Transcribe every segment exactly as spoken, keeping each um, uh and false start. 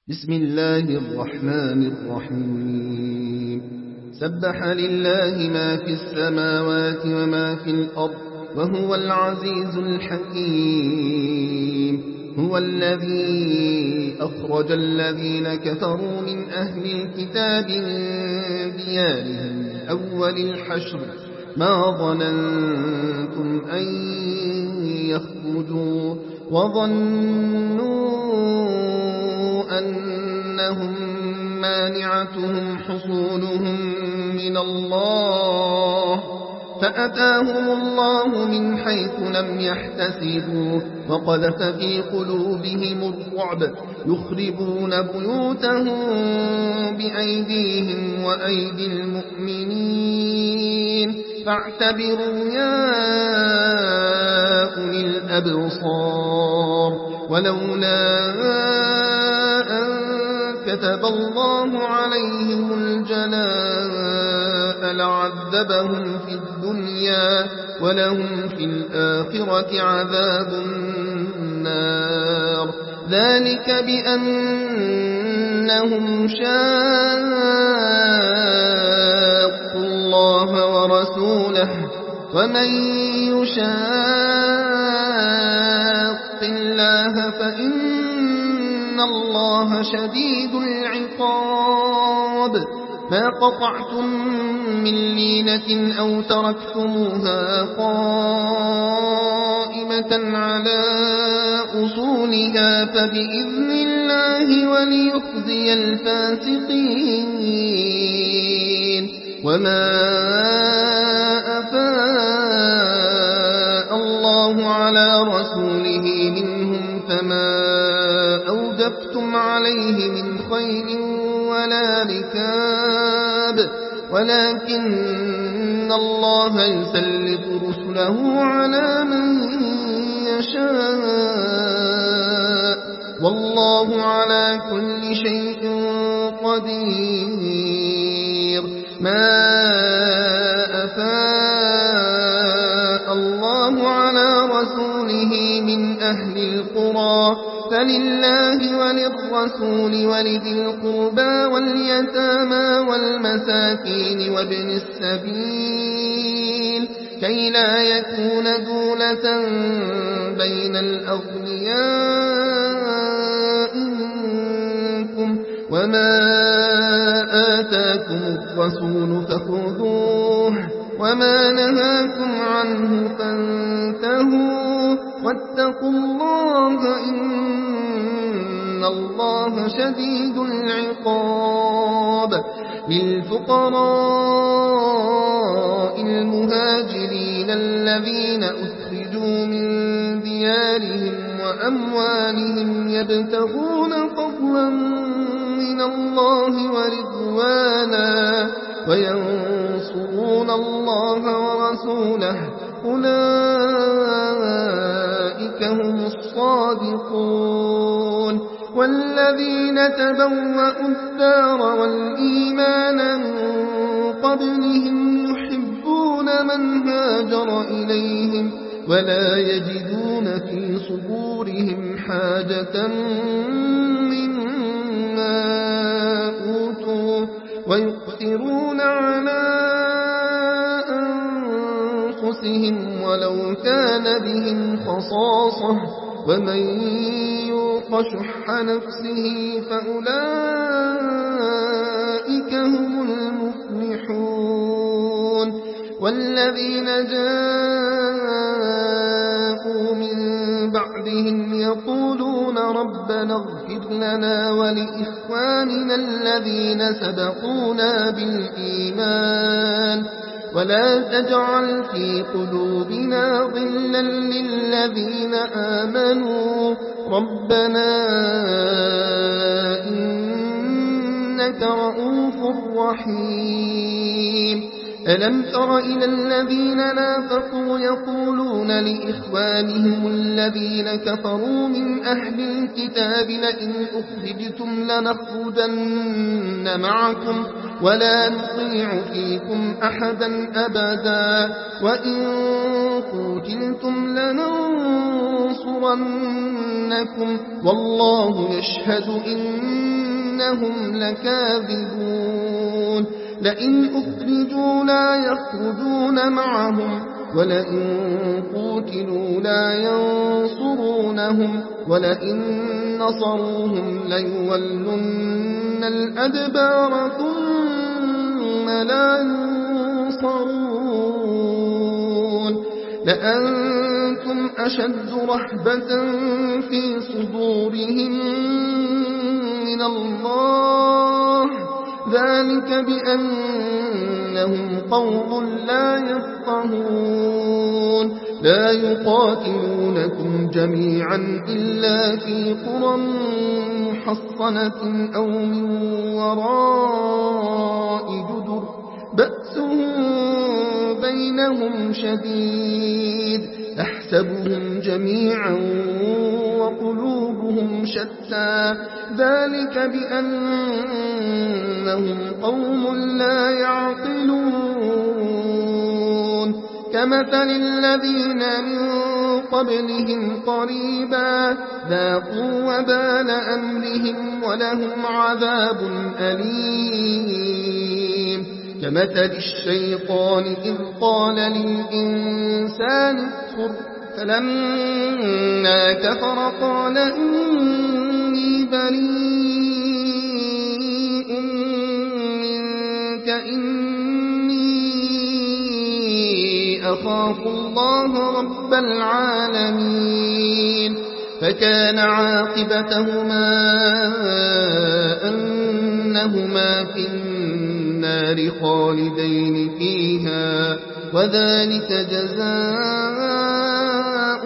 بسم الله الرحمن الرحيم سبح لله ما في السماوات وما في الأرض وهو العزيز الحكيم. هو الذي أخرج الذين كفروا من أهل الكتاب من ديارهم أول الحشر ما ظننتم أن يخرجوا وظنوا أنهم مانعتهم حصولهم من الله فأتاهم الله من حيث لم يحتسبوا وقذف في قلوبهم الرعب يخربون بيوتهم بأيديهم وأيدي المؤمنين فاعتبروا يا أولي الأبصار. ولولا أن كتب الله عليهم الجلاء لعذبهم في الدنيا ولهم في الآخرة عذاب النار ذلك بأنهم شاقوا الله ورسوله ومن يشاق الله فإن الله شديد العقاب. ما قطعتم من لينة أو تركتموها قائمة على أصولها فبإذن الله وليخزي الفاسقين. وما أفاء الله على رسوله منهم فما أوجفتم عليه من خيل ولا ركاب ولكن الله يسلط رسله على من يشاء والله على كل شيء قدير. ما أفاء الله على رسوله من أهل القرى فلله وللرسول ولذي القربى واليتامى والمساكين وابن السبيل كي لا يكون دولة بين الأغنياء منكم. وما آتاكم الرسول فخذوه وما نهاكم عنه فانتهوا واتقوا الله إن الله شديد العقاب. للفقراء المهاجرين الذين أخرجوا من ديارهم وأموالهم يبتغون فضلا من الله ورضوانا وينصرون الله ورسوله أولئك هم الصادقون. والذين تبوأوا الدار والإيمان من قبلهم يحبون من هاجر إليهم ولا يجدون في صدورهم حاجة مما أوتوا ويؤثرون على أنفسهم ولو كان بهم خصاصة ومن يوق شح نفسه فأولئك هم المفلحون. والذين جاءوا من بعدهم يقولون ربنا اغفر لنا ولإخواننا الذين سبقونا بالإيمان ولا تجعل في قلوبنا غلا للذين آمنوا ربنا إنك رؤوف رحيم. ألم تر إلى الذين نافقوا يقولون لإخوانهم الذين كفروا من أهل الكتاب لئن أخرجتم لنخرجن معكم ولا نطيع فيكم أحدا أبدا وإن قتلتم لننصرنكم والله يشهد إنهم لكاذبون لئن أخرجوا لا يخرجون معهم ولئن قتلوا لا ينصرونهم ولئن نصروهم ليولن الأدبار ثم لا ينصرون لأنتم أشد رهبة في صدورهم من الله ذلك بأنهم قوم لا يفقهون لا يقاتلونكم جميعا إلا في قرى محصنة أو من وراء جدر بأسهم بينهم شديد أحسبهم جميعا وقلوبهم شتى ذلك بأنهم قوم لا يعقلون كمثل الذين من قبلهم قريبا ذاقوا وبال أمرهم ولهم عذاب أليم كمثل الشيطان إذ قال للإنسان اكفر فلما كفر قال إني بريء منك إني أخاف الله رب العالمين فكان عاقبتهما أنهما في النار خالدين فيها وذلك جزاء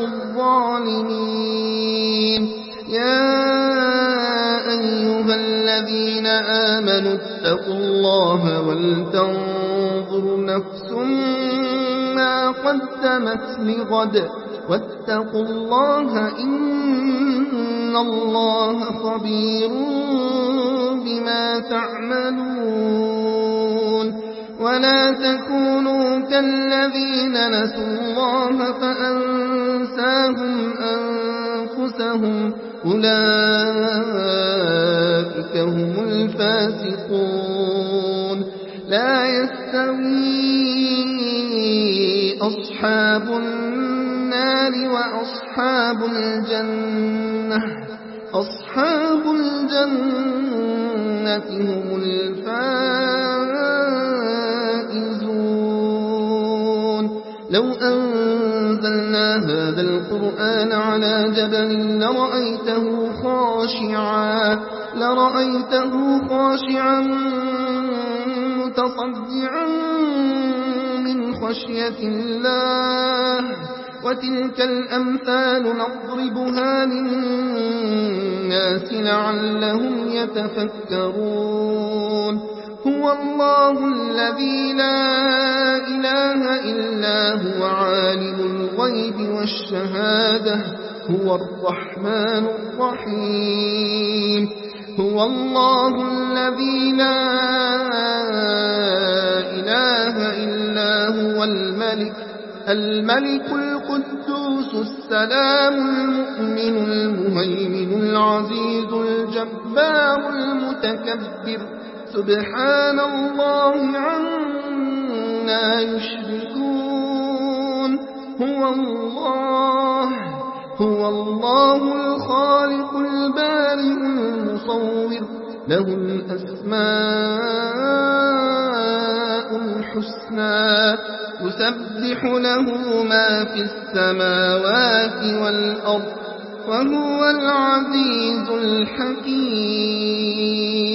الظالمين يا أيها الذين آمنوا اتقوا الله ولتنظر نفس ما قدمت لغد واتقوا الله إن الله خبير بما تعملون ولا تكونوا كالذين نسوا الله فأنساهم أنفسهم أولئك هم الفاسقون لا يستوي أصحاب النار وأصحاب الجنة أصحاب الجنة هم الفائزون لو أنزلنا هذا القرآن على جبل لرأيته خاشعا لرأيته خاشعا متصدعا من خشية الله وتلك الأمثال نضربها للناس لعلهم يتفكرون هو الله الذي لا إله إلا هو عالم الغيب والشهادة هو الرحمن الرحيم هو الله الذي لا إله إلا هو الملك الملك القدوس السلام المؤمن المهيمن العزيز الجبار المتكبر سبحان الله عما يشركون هو الله هو الله الخالق البارئ المصور له الأسماء الحسنى يسبح له ما في السماوات والأرض وهو العزيز الحكيم